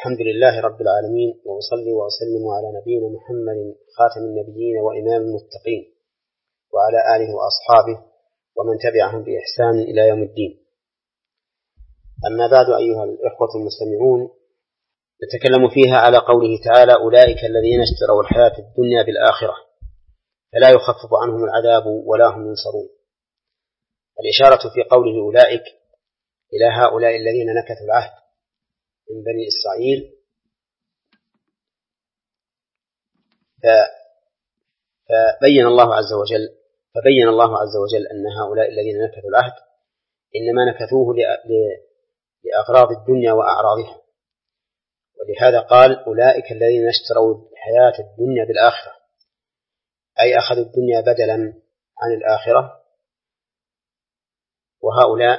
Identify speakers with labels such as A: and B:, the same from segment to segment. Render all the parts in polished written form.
A: الحمد لله رب العالمين، وأصلي وأسلم على نبينا محمد خاتم النبيين وإمام المتقين، وعلى آله وأصحابه ومن تبعهم بإحسان إلى يوم الدين. أما بعد، أيها الإخوة المستمعون، نتكلم فيها على قوله تعالى: أولئك الذين اشتروا الحياة الدنيا بالآخرة فلا يخفف عنهم العذاب ولا هم ينصرون. الإشارة في قوله أولئك إلى هؤلاء الذين نكثوا العهد من بني إسرائيل، فبين الله عز وجل أن هؤلاء الذين نكثوا العهد إنما نكثوه لأغراض الدنيا وأعراضها، ولهذا قال: أولئك الذين اشتروا الحياة الدنيا بالآخرة، أي أخذوا الدنيا بدلا عن الآخرة. وهؤلاء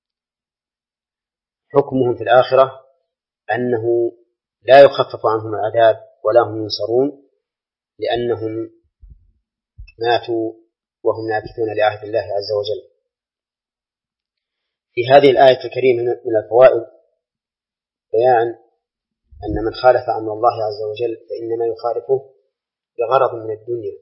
A: حكمهم في الآخرة أنه لا يخفف عنهم العذاب ولا هم ينصرون، لأنهم ماتوا وهم ناكثون لعهد الله عز وجل. في هذه الآية الكريمة من الفوائد بيان أن من خالف أمر الله عز وجل فإنما يخالفه بغرض من الدنيا.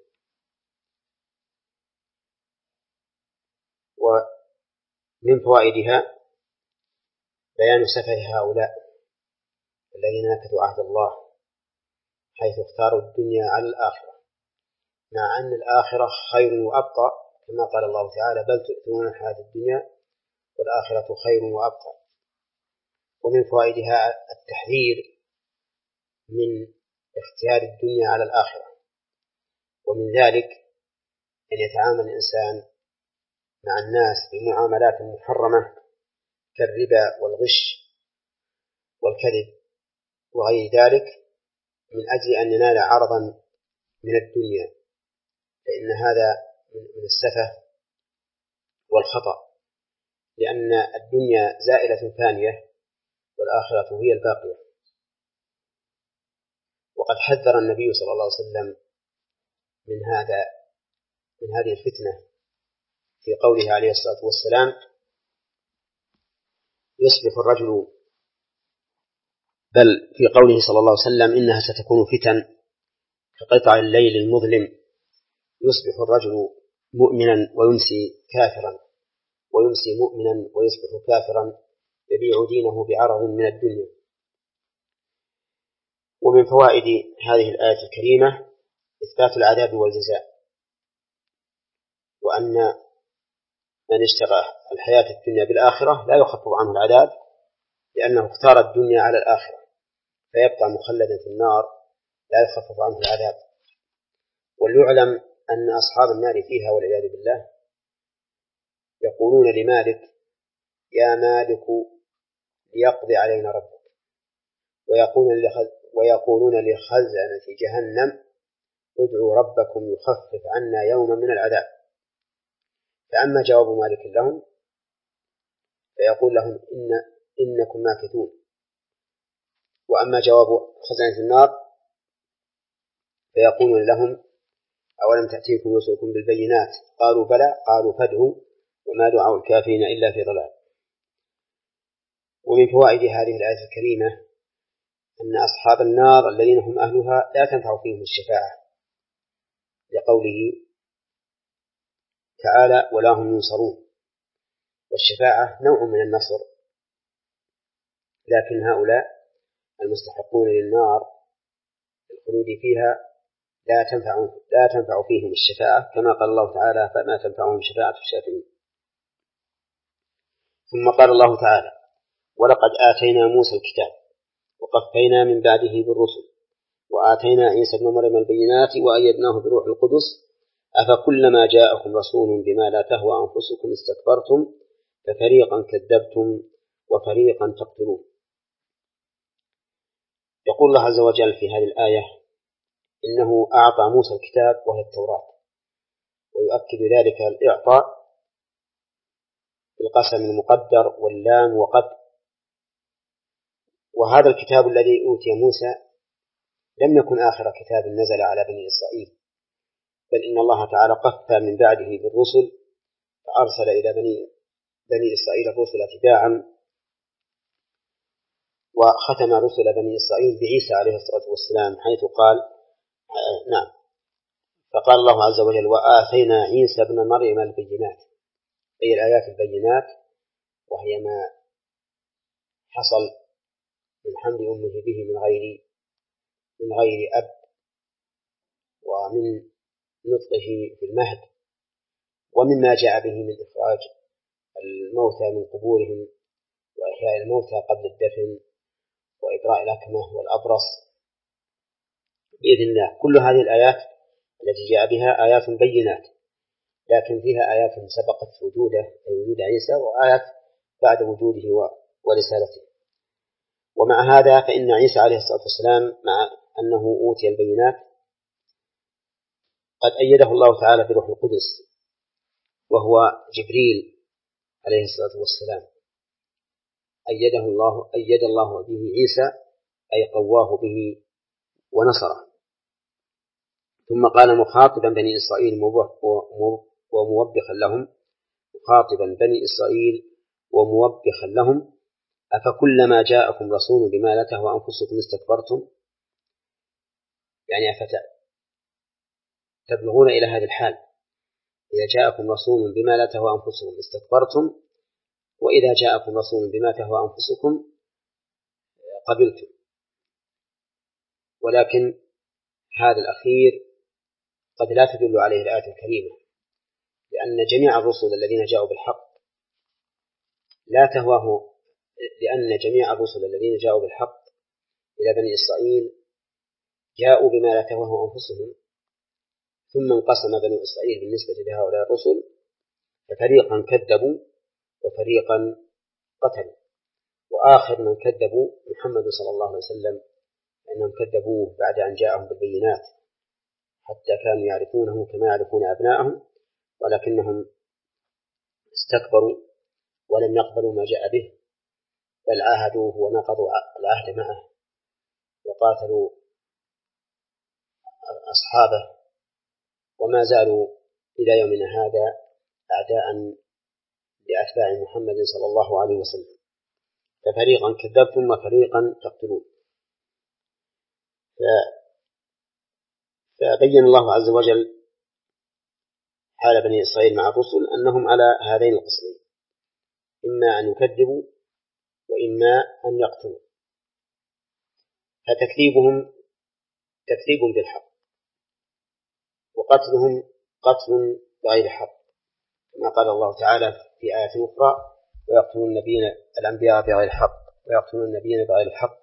A: ومن فوائدها بيان سفه هؤلاء الذين نكثوا عهد الله، حيث اختاروا الدنيا على الآخرة، مع أن الآخرة خير وأبقى، كما قال الله تعالى: بل تؤثرون الحياة الدنيا والآخرة خير وأبقى. ومن فوائدها التحذير من اختيار الدنيا على الآخرة، ومن ذلك أن يتعامل الإنسان مع الناس بمعاملات محرمة كالربا والغش والكذب وغير ذلك من أجل أن ينال عرضا من الدنيا، فإن هذا من السفه والخطأ، لأن الدنيا زائلة فانية والآخرة هي الباقية. وقد حذر النبي صلى الله عليه وسلم من هذه الفتنة في قوله عليه الصلاة والسلام: يصبح الرجل، بل في قوله صلى الله عليه وسلم: إنها ستكون فتن كقطع الليل المظلم، يصبح الرجل مؤمنا ويمسي كافرا، ويمسي مؤمنا ويصبح كافرا، يبيع دينه بعرض من الدنيا. ومن فوائد هذه الآية الكريمة إثبات العذاب والجزاء، وأن من اشترى الحياة الدنيا بالآخرة لا يخفف عنه العذاب، لأنه اختار الدنيا على الآخرة فيبقى مخلدا في النار لا يخفف عنه العذاب. وليعلم أن أصحاب النار فيها والعياذ بالله يقولون لمالك: يا مالك ليقضي علينا ربك، ويقولون لخزنة جهنم: ادعوا ربكم يخفف عنا يوما من العذاب. فأما جواب مالك لهم فيقول لهم: إنكم ماكثون. وأما جواب خزنة النار فيقولون لهم: أولم تأتيكم رسلكم بالبينات؟ قالوا: بلى. قالوا: فادعوا وما دعاء الكافرين إلا في ضلال. ومن فوائد هذه الآية الكريمة أن أصحاب النار الذين هم أهلها لا تنفع فيهم الشفاعة، لقوله تعالى: ولا هم ينصرون. والشفاعة نوع من النصر، لكن هؤلاء المستحقون للنار الخلود فيها لا تنفع فيهم الشفاعة، كما قال الله تعالى: فما تنفعهم شفاعة الشافعين. ثم قال الله تعالى: ولقد آتينا موسى الكتاب وقفينا من بعده بالرسل وآتينا عيسى ابن مريم البينات وأيدناه بروح القدس أفكلما جاءكم رسول بما لا تهوى أنفسكم استكبرتم ففريقا كذبتم وفريقا تقتلون. يقول الله عز وجل في هذه الآية إنه أعطى موسى الكتاب وهي التوراة، ويؤكد ذلك الإعطاء بالقسم المقدر واللام وقد. وهذا الكتاب الذي أوتي موسى لم يكن آخر كتاب نزل على بني إسرائيل، بل إن الله تعالى قفى من بعده بالرسل، فأرسل إلى بني إسرائيل الرسل تباعا وختم رسل بني إسرائيل بعيسى عليه الصلاة والسلام، حيث قال نعم، فقال الله عز وجل: وآتينا عيسى ابن مريم البينات، أي الآيات البينات، وهي ما حصل من حمل أمه به من غير أب، ومن نطقه في المهد، ومما جاء به من إخراج الموتى من قبورهم، وإحياء الموتى قبل الدفن، وإبراء الأكمة والأبرص بإذن الله. كل هذه الآيات التي جاء بها آيات بينات، لكن فيها آيات سبقت وجوده أي وجود عيسى، وآيات بعد وجوده ورسالته. ومع هذا فإن عيسى عليه الصلاة والسلام مع أنه أوتي البينات قد أيده الله تعالى بروح القدس، وهو جبريل عليه الصلاة والسلام، أيد الله به عيسى، أي قواه به ونصره. ثم قال مخاطبا بني إسرائيل وموبخا لهم، مخاطبا بني إسرائيل وموبخا لهم: أفكلما جاءكم رسول بما لا تهوى أنفسكم استكبرتم؟ يعني تبلغون إلى هذا الحال، إذا جاءكم رسول بما لا تهوى أنفسكم استكبرتم، وإذا جاءكم رسول بما تهوى أنفسكم قبلتم. ولكن هذا الأخير قد لا تدل عليه الآية الكريمة، لأن جميع الرسل الذين جاءوا بالحق إلى بني إسرائيل جاءوا بما لا تهوى أنفسهم، ثم انقسم بنو إسرائيل بالنسبة لهؤلاء الرسل، ففريقا كذبوا وفريقا قتلوا. وآخر من كذبوا محمد صلى الله عليه وسلم، فإنهم كذبوه بعد أن جاءهم بالبينات، حتى كانوا يعرفونه كما يعرفون أبناءهم، ولكنهم استكبروا ولم يقبلوا ما جاء به، بل عاهدوه ونقضوا العهد معه وقاتلوا أصحابه، وما زالوا إلى يومنا هذا أعداء لأتباع محمد صلى الله عليه وسلم. ففريقا كذبتم وفريقا تقتلون. فبين الله عز وجل حال بني إسرائيل مع الرسل أنهم على هذين القسمين، إما أن يكذبوا وإما أن يقتلوا. فتكذيبهم تكذيب بالحق، وقتلهم قتل بغير حق، كما قال الله تعالى في آية أخرى: ويقتلون الأنبياء بغير حق ويقتلون النبيين بغير حق.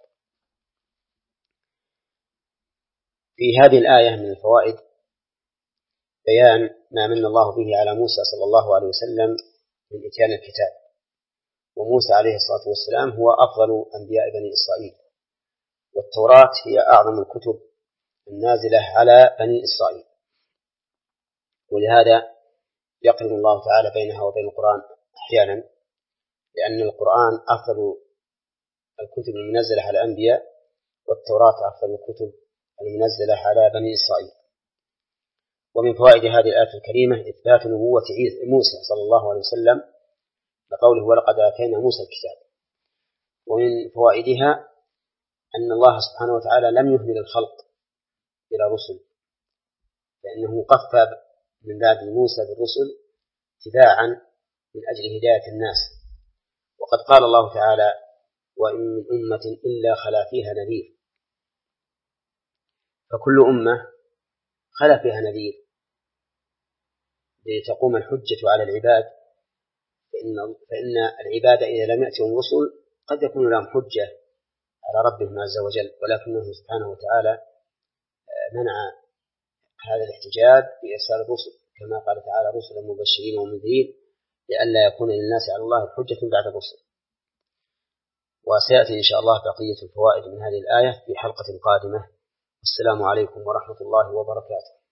A: في هذه الآية من الفوائد بيان ما من الله به على موسى صلى الله عليه وسلم من إتيان الكتاب. وموسى عليه الصلاة والسلام هو أفضل أنبياء بني إسرائيل، والتوراة هي أعظم الكتب النازلة على بني إسرائيل، ولهذا يقرن الله تعالى بينها وبين القرآن أحيانا، لأن القرآن أفضل الكتب المنزلة على الأنبياء، والتوراة أفضل الكتب المنزلة على بني إسرائيل. ومن فوائد هذه الآية الكريمة إثبات نبوة موسى صلى الله عليه وسلم لقوله: ولقد آتينا موسى الكتاب. ومن فوائدها أن الله سبحانه وتعالى لم يهمل الخلق إلى رسل، لأنه قفى من بعد موسى بالرسل اتباعا من أجل هداية الناس. وقد قال الله تعالى: وإن من أمة إلا خلا فيها نذير. فكل أمة خلا فيها نذير لتقوم الحجة على العباد، فإن العباد إذا لم يأتهم رسل قد يكون لهم حجة على ربهم عز وجل، ولكنه سبحانه وتعالى منع هذا الاحتجاج بإرسال الرسل، كما قال تعالى: رسلا مبشرين ومنذرين لئلا يكون للناس على الله حجة بعد الرسل. وسيأتي إن شاء الله بقية الفوائد من هذه الآية في حلقة قادمة. السلام عليكم ورحمة الله وبركاته.